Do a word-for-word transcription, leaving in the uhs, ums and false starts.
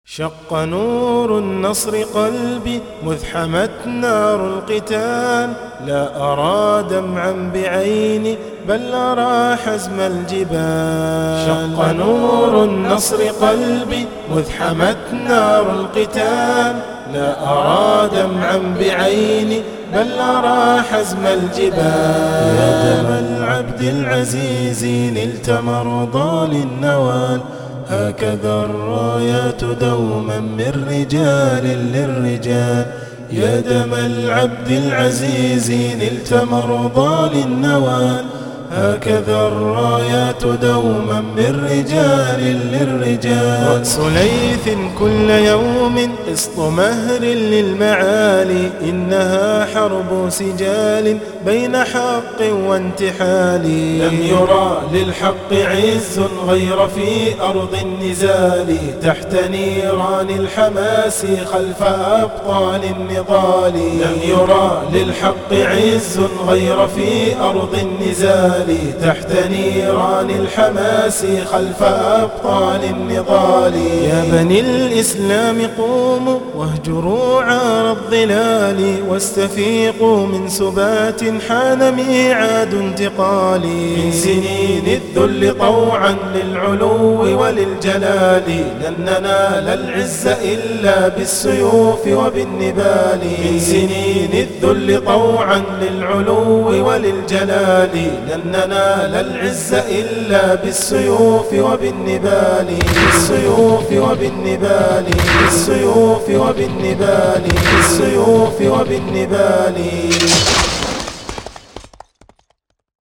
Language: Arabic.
شق نور النصر قلبي مذ حمت نار القتال، لا أرى دمعا بعيني بل أرى حزم الجبال. شق نور النصر قلبي مذ حمت نار القتال، لا أرى دمعا بعيني بل أرى حزم الجبال. يا دم العبد العزيز نلت مرضى للنوال، هكذا الرايات دوما من رجال للرجال. يا دم العبد العزيز نلت مرضى للنوال، هكذا الرايات دوما من رجال للرجال. رأس ليث كل يوم قسط مهر للمعالي، إنها حرب سجال بين حق وانتحال. لم يرى للحق عز غير في أرض النزال، تحت نيران الحماس خلف أبطال النضال. لم يرى للحق عز غير في أرض النزال، تحت نيران الحماس خلف أبطال النضال. يا بني الإسلام قوموا واهجروا عار الظلال، واستفيقوا من سبات حان ميعاد انتقال. من سنين الذل طوعا للعلو وللجلال، لن ننال العز إلا بالسيوف وبالنبال. من سنين الذل طوعا للعلو وللجلال، لن ننال العز إلا بالسيوف وبالنبال. بالسيوف وبالنبال، بالسيوف وبالنبال، بالسيوف وبالنبال.